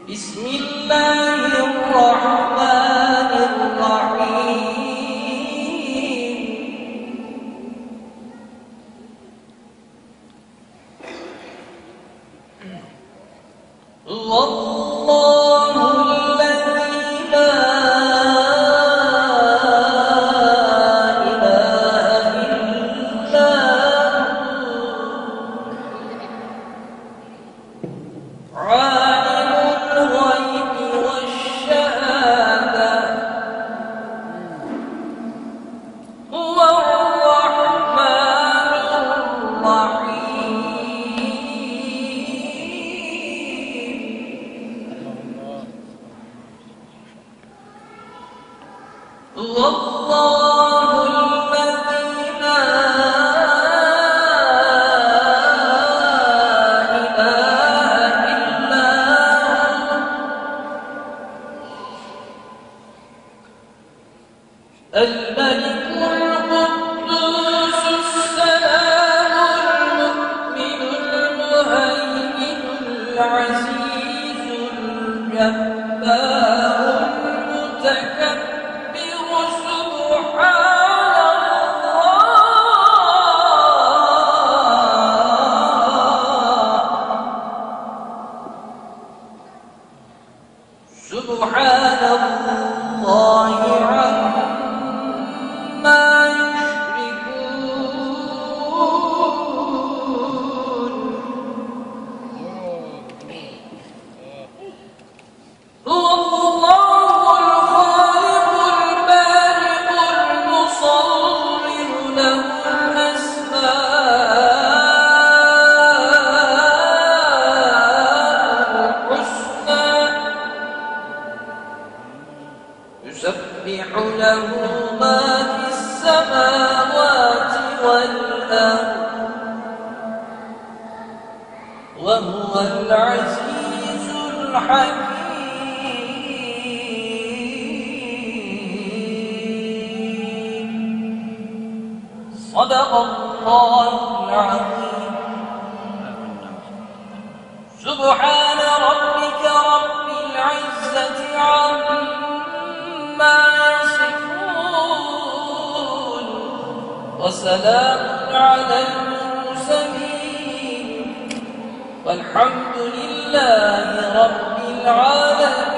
بسم الله الرحمن الرحيم. الله الذي لا إله إلا هو عالم الغيب والشهادة هو الرحمن الرحيم. والله الذي لا إله إلا هو الملك القدوس السلام المؤمن المهيمن العزيز الجبار المتكبر سبحان الله عما يشركون. هو الله الخالق البارئ المصور له الأسماء الحسنى يسبح له ما في السماوات والأرض وهو العزيز الحكيم. صدق الله العظيم. سبحان ربك رب العزة عما يصفون وسلام على المرسلين والحمد لله رب العالمين.